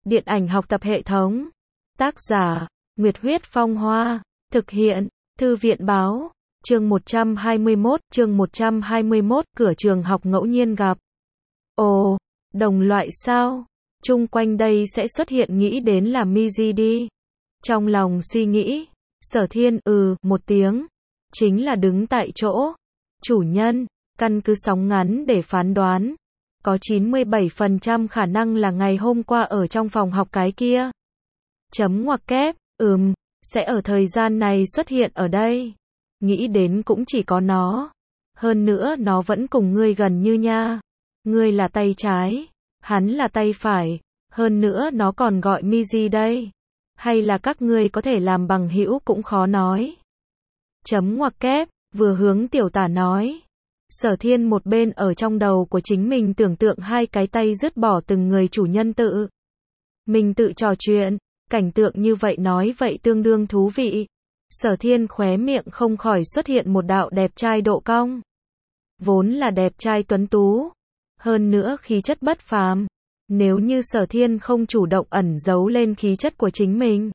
Điện ảnh học tập hệ thống. Tác giả, Nguyệt Huyết Phong Hoa. Thực hiện, Thư viện báo. Chương 121, cửa trường học ngẫu nhiên gặp. Ồ, đồng loại sao? Chung quanh đây sẽ xuất hiện nghĩ đến là Miji đi. Trong lòng suy nghĩ, Sở Thiên một tiếng, chính là đứng tại chỗ. Chủ nhân, căn cứ sóng ngắn để phán đoán, có 97% khả năng là ngày hôm qua ở trong phòng học cái kia. Chấm ngoặc kép, sẽ ở thời gian này xuất hiện ở đây. Nghĩ đến cũng chỉ có nó. Hơn nữa nó vẫn cùng ngươi gần như nha. Ngươi là tay trái, hắn là tay phải. Hơn nữa nó còn gọi Miji đây. Hay là các ngươi có thể làm bằng hữu cũng khó nói. Chấm ngoặc kép, vừa hướng tiểu tả nói. Sở Thiên một bên ở trong đầu của chính mình tưởng tượng hai cái tay dứt bỏ từng người chủ nhân tự. Mình tự trò chuyện, cảnh tượng như vậy nói vậy tương đương thú vị. Sở Thiên khóe miệng không khỏi xuất hiện một đạo đẹp trai độ cong. Vốn là đẹp trai tuấn tú. Hơn nữa khí chất bất phàm. Nếu như Sở Thiên không chủ động ẩn giấu lên khí chất của chính mình,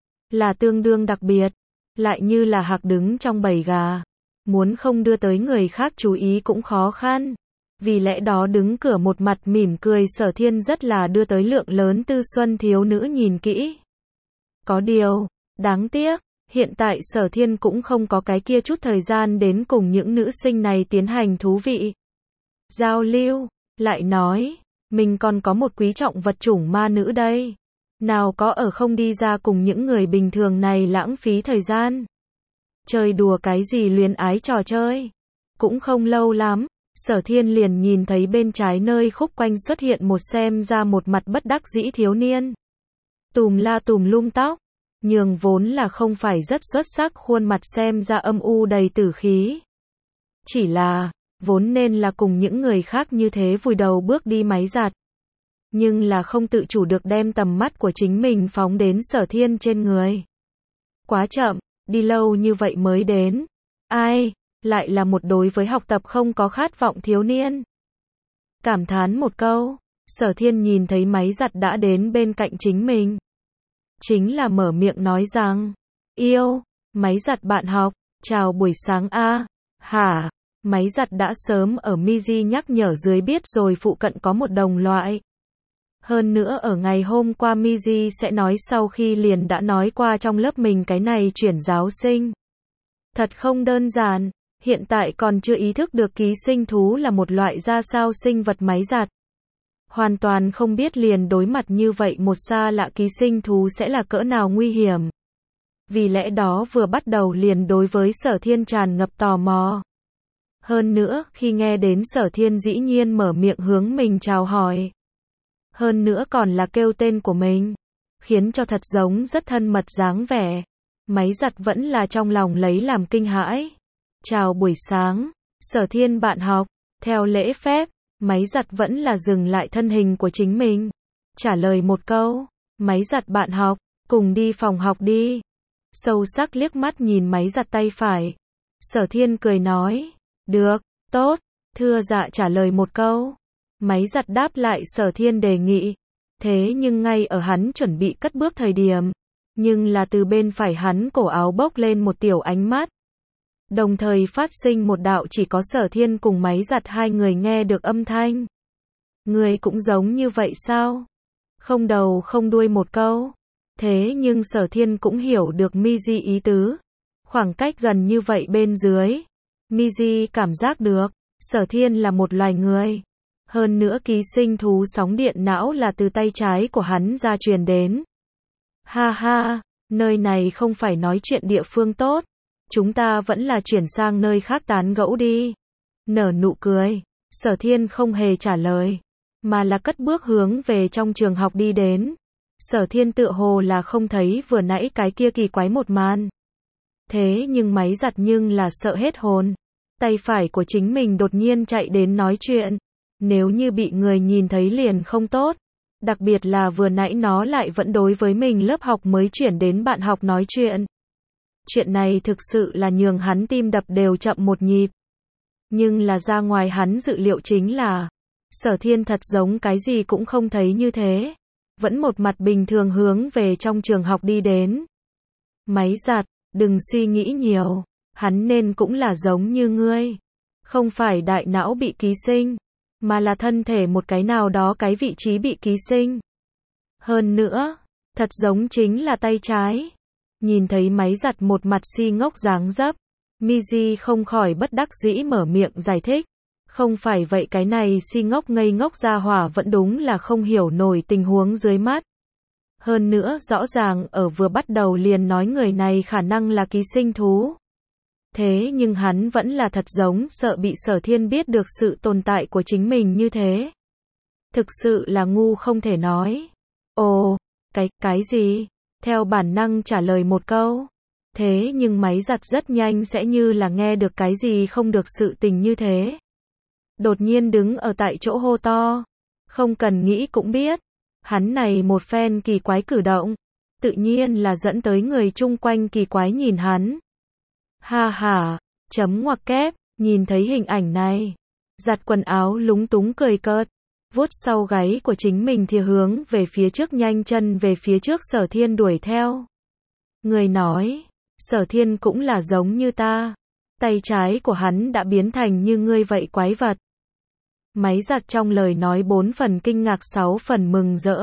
là tương đương đặc biệt. Lại như là hạc đứng trong bầy gà. Muốn không đưa tới người khác chú ý cũng khó khăn. Vì lẽ đó đứng cửa một mặt mỉm cười Sở Thiên rất là đưa tới lượng lớn tư xuân thiếu nữ nhìn kỹ. Có điều, đáng tiếc, hiện tại Sở Thiên cũng không có cái kia chút thời gian đến cùng những nữ sinh này tiến hành thú vị giao lưu. Lại nói, mình còn có một quý trọng vật chủng ma nữ đây. Nào có ở không đi ra cùng những người bình thường này lãng phí thời gian. Chơi đùa cái gì luyến ái trò chơi. Cũng không lâu lắm, Sở Thiên liền nhìn thấy bên trái nơi khúc quanh xuất hiện một xem ra một mặt bất đắc dĩ thiếu niên. Tùm la tùm lum tóc, nhường vốn là không phải rất xuất sắc khuôn mặt xem ra âm u đầy tử khí. Chỉ là, vốn nên là cùng những người khác như thế vùi đầu bước đi máy giặt. Nhưng là không tự chủ được đem tầm mắt của chính mình phóng đến Sở Thiên trên người. Quá chậm, đi lâu như vậy mới đến. Ai, lại là một đối với học tập không có khát vọng thiếu niên. Cảm thán một câu, Sở Thiên nhìn thấy máy giặt đã đến bên cạnh chính mình. Chính là mở miệng nói rằng, yêu, máy giặt bạn học, chào buổi sáng a. Hả, máy giặt đã sớm ở Miji nhắc nhở dưới biết rồi phụ cận có một đồng loại. Hơn nữa ở ngày hôm qua Miji sẽ nói sau khi liền đã nói qua trong lớp mình cái này chuyển giáo sinh. Thật không đơn giản, hiện tại còn chưa ý thức được ký sinh thú là một loại ra sao sinh vật máy giặt. Hoàn toàn không biết liền đối mặt như vậy một xa lạ ký sinh thú sẽ là cỡ nào nguy hiểm. Vì lẽ đó vừa bắt đầu liền đối với Sở Thiên tràn ngập tò mò. Hơn nữa, khi nghe đến Sở Thiên dĩ nhiên mở miệng hướng mình chào hỏi. Hơn nữa còn là kêu tên của mình. Khiến cho thật giống rất thân mật dáng vẻ. Máy giặt vẫn là trong lòng lấy làm kinh hãi. Chào buổi sáng, Sở Thiên bạn học. Theo lễ phép, máy giặt vẫn là dừng lại thân hình của chính mình. Trả lời một câu, máy giặt bạn học, cùng đi phòng học đi. Sâu sắc liếc mắt nhìn máy giặt tay phải. Sở Thiên cười nói, được, tốt, thưa dạ trả lời một câu. Máy giặt đáp lại Sở Thiên đề nghị. Thế nhưng ngay ở hắn chuẩn bị cất bước thời điểm, nhưng là từ bên phải hắn cổ áo bốc lên một tiểu ánh mắt. Đồng thời phát sinh một đạo chỉ có Sở Thiên cùng máy giặt hai người nghe được âm thanh. Người cũng giống như vậy sao? Không đầu không đuôi một câu. Thế nhưng Sở Thiên cũng hiểu được Miji ý tứ. Khoảng cách gần như vậy bên dưới. Miji cảm giác được, Sở Thiên là một loài người. Hơn nữa ký sinh thú sóng điện não là từ tay trái của hắn ra truyền đến. Ha ha, nơi này không phải nói chuyện địa phương tốt. Chúng ta vẫn là chuyển sang nơi khác tán gẫu đi. Nở nụ cười, Sở Thiên không hề trả lời, mà là cất bước hướng về trong trường học đi đến. Sở Thiên tựa hồ là không thấy vừa nãy cái kia kỳ quái một màn. Thế nhưng máy giặt nhưng là sợ hết hồn. Tay phải của chính mình đột nhiên chạy đến nói chuyện. Nếu như bị người nhìn thấy liền không tốt. Đặc biệt là vừa nãy nó lại vẫn đối với mình lớp học mới chuyển đến bạn học nói chuyện. Chuyện này thực sự là nhường hắn tim đập đều chậm một nhịp. Nhưng là ra ngoài hắn dự liệu chính là Sở Thiên thật giống cái gì cũng không thấy như thế. vẫn một mặt bình thường hướng về trong trường học đi đến. Máy giặt, đừng suy nghĩ nhiều, hắn nên cũng là giống như ngươi. Không phải đại não bị ký sinh, mà là thân thể một cái nào đó cái vị trí bị ký sinh. Hơn nữa, thật giống chính là tay trái. Nhìn thấy máy giặt một mặt si ngốc dáng dấp, Miji không khỏi bất đắc dĩ mở miệng giải thích. Không phải vậy, cái này si ngốc ngây ngốc gia hỏa vẫn đúng là không hiểu nổi tình huống dưới mắt. Hơn nữa rõ ràng ở vừa bắt đầu liền nói người này khả năng là ký sinh thú. Thế nhưng hắn vẫn là thật giống sợ bị Sở Thiên biết được sự tồn tại của chính mình như thế. Thực sự là ngu không thể nói. Ồ, cái gì? Theo bản năng trả lời một câu. Thế nhưng máy giặt rất nhanh sẽ như là nghe được cái gì không được sự tình như thế. Đột nhiên đứng ở tại chỗ hô to. Không cần nghĩ cũng biết. Hắn này một phen kỳ quái cử động. Tự nhiên là dẫn tới người chung quanh kỳ quái nhìn hắn. Ha ha, chấm ngoặc kép, nhìn thấy hình ảnh này. Giặt quần áo lúng túng cười cợt. Vuốt sau gáy của chính mình thì hướng về phía trước nhanh chân về phía trước Sở Thiên đuổi theo. Người nói, Sở Thiên cũng là giống như ta. Tay trái của hắn đã biến thành như ngươi vậy quái vật. Máy giặt trong lời nói 4 phần kinh ngạc 6 phần mừng rỡ.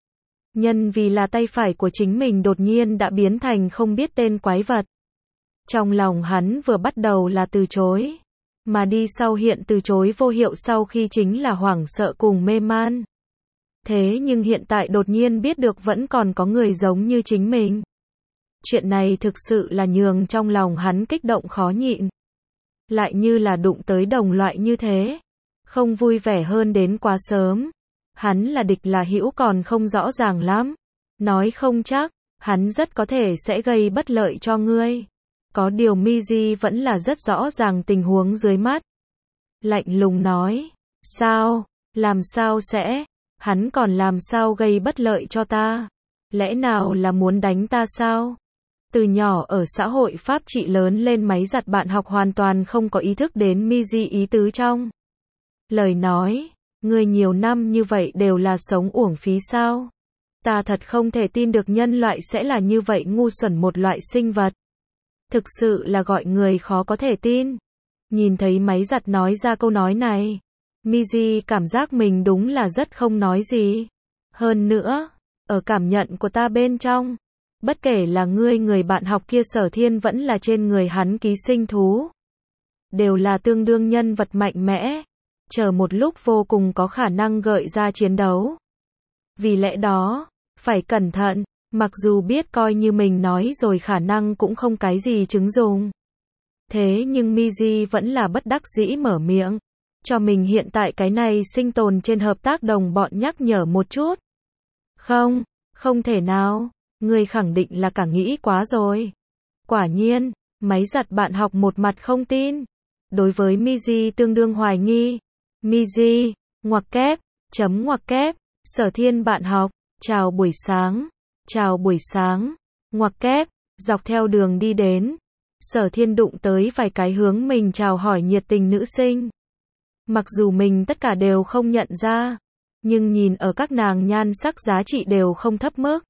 Nhân vì là tay phải của chính mình đột nhiên đã biến thành không biết tên quái vật. Trong lòng hắn vừa bắt đầu là từ chối. Mà đi sau hiện từ chối vô hiệu sau khi chính là hoảng sợ cùng mê man. Thế nhưng hiện tại đột nhiên biết được vẫn còn có người giống như chính mình. Chuyện này thực sự là nhường trong lòng hắn kích động khó nhịn. Lại như là đụng tới đồng loại như thế. Không vui vẻ hơn đến quá sớm. Hắn là địch là hữu còn không rõ ràng lắm. Nói không chắc, hắn rất có thể sẽ gây bất lợi cho ngươi. Có điều Miji vẫn là rất rõ ràng tình huống dưới mắt. Lạnh lùng nói, sao, làm sao sẽ, hắn còn làm sao gây bất lợi cho ta? Lẽ nào là muốn đánh ta sao? Từ nhỏ ở xã hội Pháp trị lớn lên máy giặt bạn học hoàn toàn không có ý thức đến Miji ý tứ trong lời nói, người nhiều năm như vậy đều là sống uổng phí sao? Ta thật không thể tin được nhân loại sẽ là như vậy ngu xuẩn một loại sinh vật. Thực sự là gọi người khó có thể tin. Nhìn thấy máy giặt nói ra câu nói này, Miji cảm giác mình đúng là rất không nói gì. Hơn nữa, ở cảm nhận của ta bên trong, bất kể là ngươi người bạn học kia Sở Thiên vẫn là trên người hắn ký sinh thú, đều là tương đương nhân vật mạnh mẽ, chờ một lúc vô cùng có khả năng gợi ra chiến đấu. Vì lẽ đó, phải cẩn thận. Mặc dù biết coi như mình nói rồi khả năng cũng không cái gì chứng dùng. Thế nhưng Miji vẫn là bất đắc dĩ mở miệng. Cho mình hiện tại cái này sinh tồn trên hợp tác đồng bọn nhắc nhở một chút. Không, không thể nào. Ngươi khẳng định là cả nghĩ quá rồi. Quả nhiên, máy giặt bạn học một mặt không tin. Đối với Miji tương đương hoài nghi. Miji, ngoặc kép, chấm ngoặc kép, Sở Thiên bạn học, chào buổi sáng. Chào buổi sáng, ngoặc kép, dọc theo đường đi đến. Sở Thiên đụng tới vài cái hướng mình chào hỏi nhiệt tình nữ sinh. Mặc dù mình tất cả đều không nhận ra, nhưng nhìn ở các nàng nhan sắc giá trị đều không thấp mức.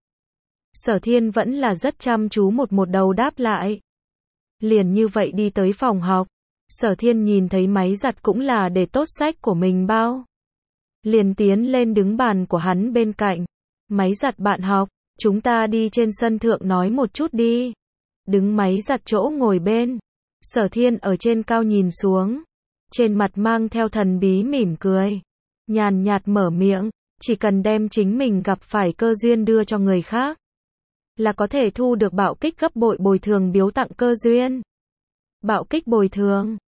Sở Thiên vẫn là rất chăm chú một đầu đáp lại. Liền như vậy đi tới phòng học. Sở Thiên nhìn thấy máy giặt cũng là để tốt sách của mình bao. Liền tiến lên đứng bàn của hắn bên cạnh. Máy giặt bạn học. Chúng ta đi trên sân thượng nói một chút đi. Đứng máy giặt chỗ ngồi bên. Sở Thiên ở trên cao nhìn xuống. Trên mặt mang theo thần bí mỉm cười. Nhàn nhạt mở miệng. Chỉ cần đem chính mình gặp phải cơ duyên đưa cho người khác. Là có thể thu được bạo kích gấp bội bồi thường biếu tặng cơ duyên. Bạo kích bồi thường.